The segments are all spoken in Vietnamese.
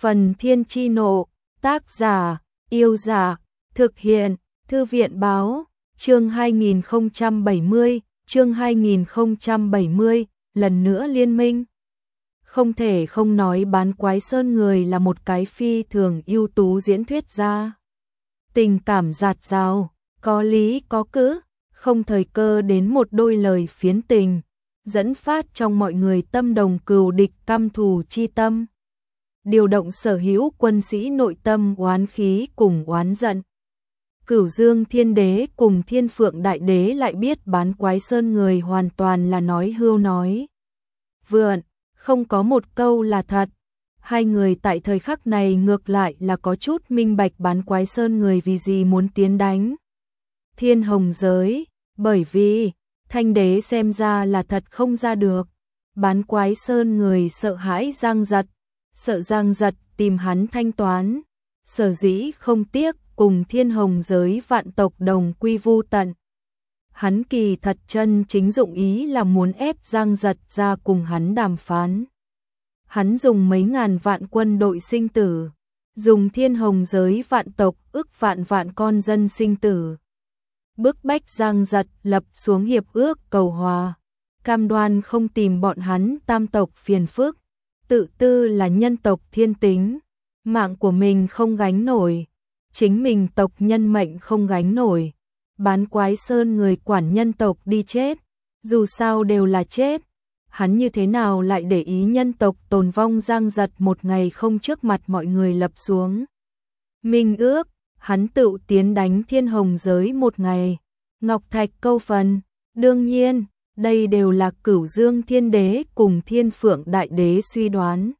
Phần Thiên Chi Nộ, tác giả, Yêu Giả, thực hiện, Thư viện Báo, chương 2070, lần nữa liên minh. Không thể không nói Bán Quái Sơn người là một cái phi thường ưu tú diễn thuyết gia. Tình cảm dạt dào, có lý có cữ, không thời cơ đến một đôi lời phiến tình, dẫn phát trong mọi người tâm đồng cừu địch căm thù chi tâm. Điều động sở hữu quân sĩ nội tâm oán khí cùng oán giận. Cửu Dương Thiên Đế cùng Thiên Phượng Đại Đế lại biết Bán Quái Sơn người hoàn toàn là nói hưu nói vượn, không có một câu là thật. Hai người tại thời khắc này ngược lại là có chút minh bạch Bán Quái Sơn người vì gì muốn tiến đánh Thiên Hồng giới, bởi vì Thanh Đế xem ra là thật không ra được. Bán Quái Sơn người sợ hãi Giang Giật, sợ Giang Giật tìm hắn thanh toán, sở dĩ không tiếc cùng Thiên Hồng giới vạn tộc đồng quy vu tận. Hắn kỳ thật chân chính dụng ý là muốn ép Giang Giật ra cùng hắn đàm phán. Hắn dùng mấy ngàn vạn quân đội sinh tử, dùng Thiên Hồng giới vạn tộc ức vạn con dân sinh tử, bức bách Giang Giật lập xuống hiệp ước cầu hòa, cam đoan không tìm bọn hắn tam tộc phiền phức, tự tư là nhân tộc thiên tính, mạng của mình không gánh nổi, chính mình tộc nhân mệnh không gánh nổi. Bán Quái Sơn người quản nhân tộc đi chết, dù sao đều là chết, hắn như thế nào lại để ý nhân tộc tồn vong. Giang Giật một ngày không trước mặt mọi người lập xuống minh ước, hắn tự tiến đánh Thiên Hồng giới một ngày, ngọc thạch câu phần. Đương nhiên, đây đều là Cửu Dương Thiên Đế cùng Thiên Phượng Đại Đế suy đoán.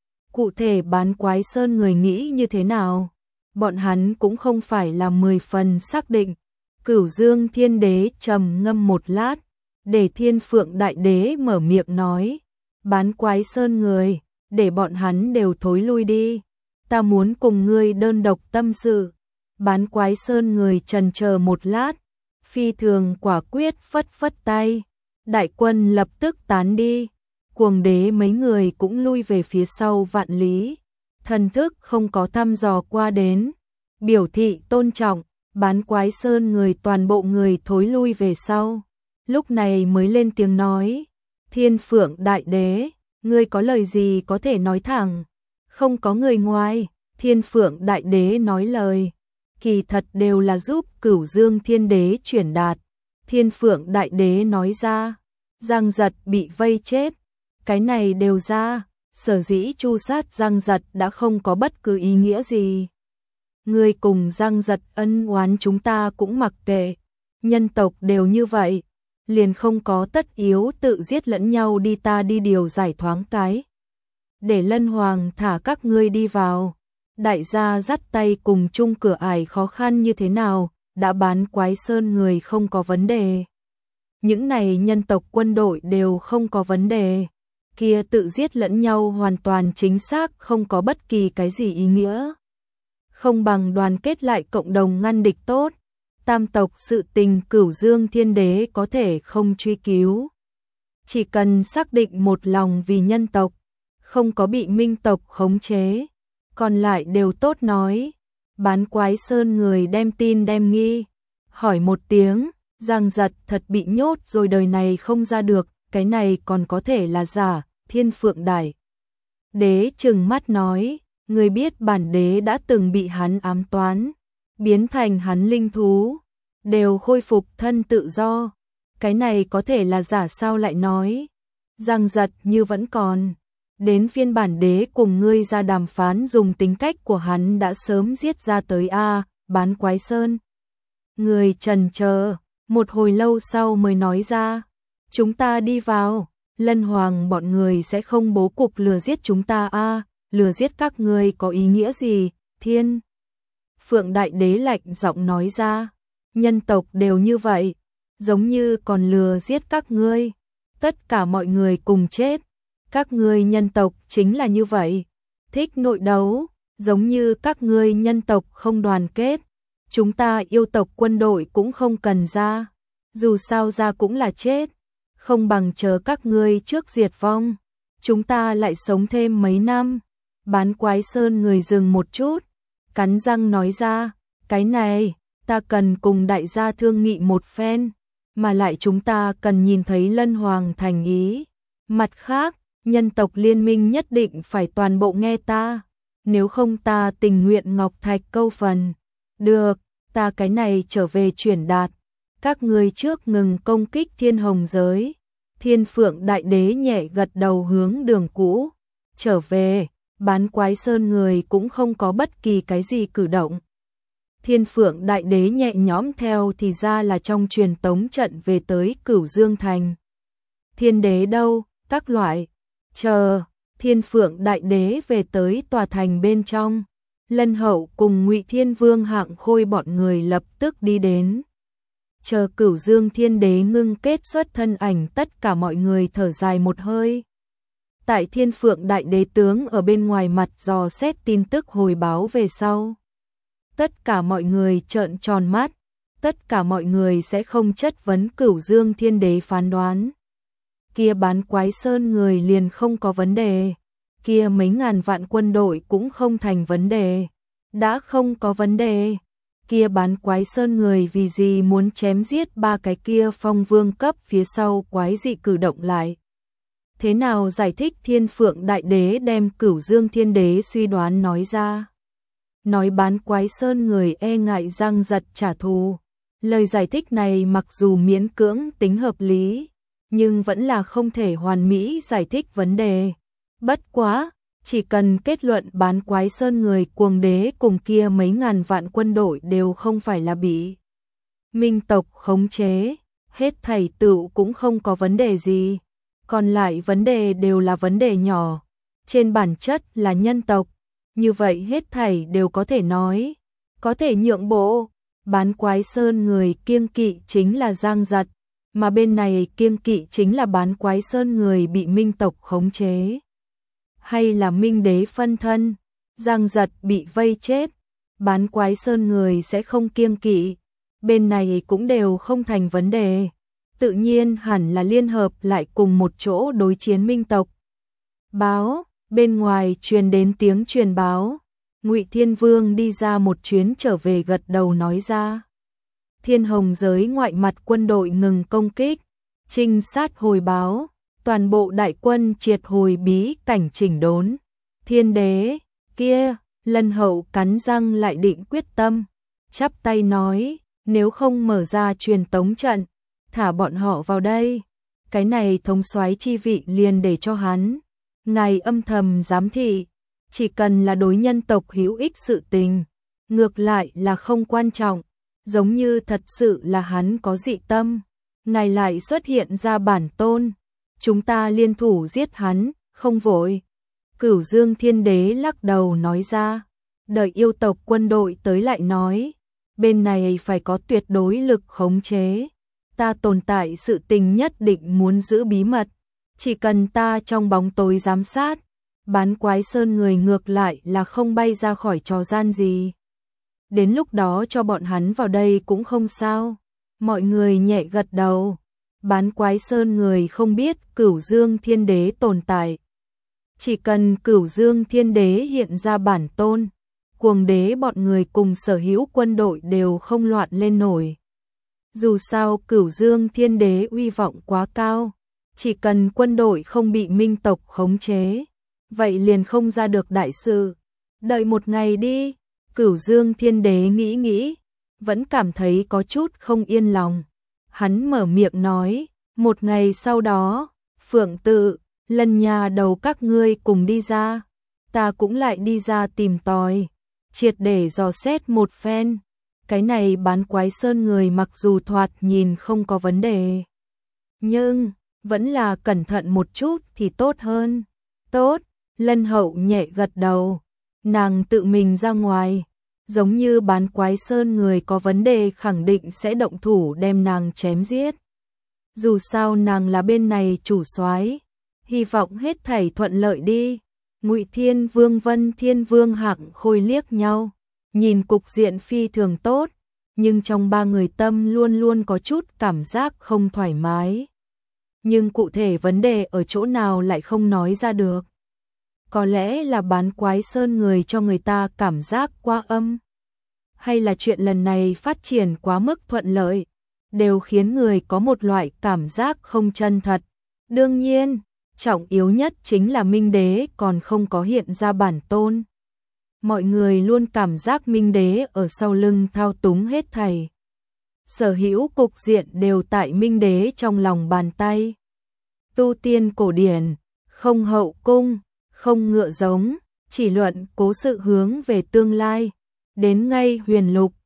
Cụ thể Bán Quái Sơn người nghĩ như thế nào, bọn hắn cũng không phải là 10 phần xác định. Cửu Dương Thiên Đế trầm ngâm một lát, để Thiên Phượng Đại Đế mở miệng nói, Bán Quái Sơn người, để bọn hắn đều thối lui đi, ta muốn cùng ngươi đơn độc tâm sự. Bán Quái Sơn người trần chờ một lát, phi thường quả quyết phất phất tay, đại quân lập tức tán đi. Cuồng Đế mấy người cũng lui về phía sau vạn lý, thần thức không có thăm dò qua đến, biểu thị tôn trọng. Bán Quái Sơn người toàn bộ người thối lui về sau, lúc này mới lên tiếng nói, Thiên Phượng Đại Đế, ngươi có lời gì có thể nói thẳng, không có người ngoài. Thiên Phượng Đại Đế nói lời, kỳ thật đều là giúp Cửu Dương Thiên Đế chuyển đạt. Thiên Phượng Đại Đế nói ra, Giang Giật bị vây chết, cái này đều ra, sở dĩ tru sát Giang Giật đã không có bất cứ ý nghĩa gì. Ngươi cùng Giang Giật ân oán chúng ta cũng mặc kệ, nhân tộc đều như vậy, liền không có tất yếu tự giết lẫn nhau đi, ta đi điều giải thoáng cái, để Lân Hoàng thả các ngươi đi vào. Đại gia dắt tay cùng chung cửa ải khó khăn như thế nào, đã Bán Quái Sơn người không có vấn đề. Những này nhân tộc quân đội đều không có vấn đề, kia tự giết lẫn nhau hoàn toàn chính xác không có bất kỳ cái gì ý nghĩa. Không bằng đoàn kết lại cộng đồng ngăn địch tốt. Tam tộc sự tình Cửu Dương Thiên Đế có thể không truy cứu, chỉ cần xác định một lòng vì nhân tộc, không có bị minh tộc khống chế, còn lại đều tốt nói. Bán Quái Sơn người đem tin đem nghi, hỏi một tiếng, Giang Giật thật bị nhốt rồi đời này không ra được, cái này còn có thể là giả. Thiên Phượng Đại Đế trừng mắt nói, người biết bản đế đã từng bị hắn ám toán, biến thành hắn linh thú, đều khôi phục thân tự do, cái này có thể là giả sao lại nói. Giang Giật như vẫn còn, đến phiên bản đế cùng ngươi ra đàm phán, dùng tính cách của hắn đã sớm giết ra tới a. Bán Quái Sơn người trần chờ một hồi lâu sau mới nói ra, chúng ta đi vào, Lân Hoàng bọn người sẽ không bố cục lừa giết chúng ta a. Lừa giết các ngươi có ý nghĩa gì? Thiên Phượng Đại Đế lạnh giọng nói ra, nhân tộc đều như vậy, giống như còn lừa giết các ngươi, tất cả mọi người cùng chết. Các ngươi nhân tộc chính là như vậy, thích nội đấu, giống như các ngươi nhân tộc không đoàn kết, chúng ta yêu tộc quân đội cũng không cần ra, dù sao ra cũng là chết, không bằng chờ các ngươi trước diệt vong, chúng ta lại sống thêm mấy năm. Bán Quái Sơn người dừng một chút, cắn răng nói ra, cái này, ta cần cùng đại gia thương nghị một phen, mà lại chúng ta cần nhìn thấy Lân Hoàng thành ý. Mặt khác, nhân tộc liên minh nhất định phải toàn bộ nghe ta, nếu không ta tình nguyện ngọc thạch câu phần. Được, ta cái này trở về chuyển đạt, các ngươi trước ngừng công kích Thiên Hồng giới. Thiên Phượng Đại Đế nhẹ gật đầu hướng đường cũ trở về. Bán Quái Sơn người cũng không có bất kỳ cái gì cử động. Thiên Phượng Đại Đế nhẹ nhõm theo thì ra là trong truyền tống trận về tới Cửu Dương Thành. Thiên Đế đâu, các loại, chờ, Thiên Phượng Đại Đế về tới tòa thành bên trong. Lân Hậu cùng Ngụy Thiên Vương Hạng Khôi bọn người lập tức đi đến. Chờ Cửu Dương Thiên Đế ngưng kết xuất thân ảnh, tất cả mọi người thở dài một hơi. Tại Thiên Phượng Đại Đế tướng ở bên ngoài mặt dò xét tin tức hồi báo về sau. Tất cả mọi người trợn tròn mắt, tất cả mọi người sẽ không chất vấn Cửu Dương Thiên Đế phán đoán. Kia Bán Quái Sơn người liền không có vấn đề, kia mấy ngàn vạn quân đội cũng không thành vấn đề. Đã không có vấn đề, kia Bán Quái Sơn người vì gì muốn chém giết ba cái kia phong vương cấp phía sau quái dị cử động lại. Thế nào giải thích? Thiên Phượng Đại Đế đem Cửu Dương Thiên Đế suy đoán nói ra. Nói Bán Quái Sơn người e ngại răng giật trả thù. Lời giải thích này mặc dù miễn cưỡng tính hợp lý, nhưng vẫn là không thể hoàn mỹ giải thích vấn đề. Bất quá, chỉ cần kết luận Bán Quái Sơn người cuồng đế cùng kia mấy ngàn vạn quân đội đều không phải là bị minh tộc khống chế, hết thảy tựu cũng không có vấn đề gì. Còn lại vấn đề đều là vấn đề nhỏ, trên bản chất là nhân tộc, như vậy hết thảy đều có thể nói, có thể nhượng bộ. Bán Quái Sơn người kiêng kỵ chính là Giang Giật, mà bên này kiêng kỵ chính là Bán Quái Sơn người bị minh tộc khống chế. Hay là minh đế phân thân, Giang Giật bị vây chết, Bán Quái Sơn người sẽ không kiêng kỵ, bên này cũng đều không thành vấn đề. Tự nhiên hẳn là liên hợp lại cùng một chỗ đối chiến minh tộc. Báo, bên ngoài truyền đến tiếng truyền báo. Ngụy Thiên Vương đi ra một chuyến trở về gật đầu nói ra. Thiên Hồng giới ngoại mặt quân đội ngừng công kích, trinh sát hồi báo, toàn bộ đại quân triệt hồi bí cảnh chỉnh đốn. Thiên Đế, kia, Lân Hậu cắn răng lại định quyết tâm, chắp tay nói, nếu không mở ra truyền tống trận, thả bọn họ vào đây, cái này thống soái chi vị liền để cho hắn. Ngài âm thầm giám thị, chỉ cần là đối nhân tộc hữu ích sự tình, ngược lại là không quan trọng, giống như thật sự là hắn có dị tâm, ngài lại xuất hiện ra bản tôn, chúng ta liên thủ giết hắn, không vội. Cửu Dương Thiên Đế lắc đầu nói ra, đợi yêu tộc quân đội tới lại nói, bên này phải có tuyệt đối lực khống chế. Ta tồn tại sự tình nhất định muốn giữ bí mật, chỉ cần ta trong bóng tối giám sát, Bán Quái Sơn người ngược lại là không bay ra khỏi trò gian gì. Đến lúc đó cho bọn hắn vào đây cũng không sao. Mọi người nhẹ gật đầu. Bán Quái Sơn người không biết Cửu Dương Thiên Đế tồn tại. Chỉ cần Cửu Dương Thiên Đế hiện ra bản tôn, cuồng đế bọn người cùng sở hữu quân đội đều không loạn lên nổi. Dù sao Cửu Dương Thiên Đế uy vọng quá cao, chỉ cần quân đội không bị minh tộc khống chế, vậy liền không ra được đại sự. Đợi một ngày đi, Cửu Dương Thiên Đế nghĩ nghĩ, vẫn cảm thấy có chút không yên lòng. Hắn mở miệng nói, một ngày sau đó, Phượng Tự, Lân nhà đầu các ngươi cùng đi ra, ta cũng lại đi ra tìm tòi, triệt để dò xét một phen. Cái này Bán Quái Sơn người mặc dù thoạt nhìn không có vấn đề, nhưng vẫn là cẩn thận một chút thì tốt hơn. Tốt, Lân Hậu nhẹ gật đầu, nàng tự mình ra ngoài, giống như Bán Quái Sơn người có vấn đề khẳng định sẽ động thủ đem nàng chém giết. Dù sao nàng là bên này chủ soái, hy vọng hết thảy thuận lợi đi. Ngụy Thiên Vương Vân Thiên Vương Hạng Khôi liếc nhau, nhìn cục diện phi thường tốt, nhưng trong ba người tâm luôn luôn có chút cảm giác không thoải mái. Nhưng cụ thể vấn đề ở chỗ nào lại không nói ra được. Có lẽ là bán quái sơn người cho người ta cảm giác quá âm. Hay là chuyện lần này phát triển quá mức thuận lợi, đều khiến người có một loại cảm giác không chân thật. Đương nhiên, trọng yếu nhất chính là Minh Đế còn không có hiện ra bản tôn. Mọi người luôn cảm giác Minh Đế ở sau lưng thao túng hết thảy. Sở hữu cục diện đều tại Minh Đế trong lòng bàn tay. Tu tiên cổ điển, không hậu cung, không ngựa giống, chỉ luận cố sự hướng về tương lai. Đến ngay huyền lục,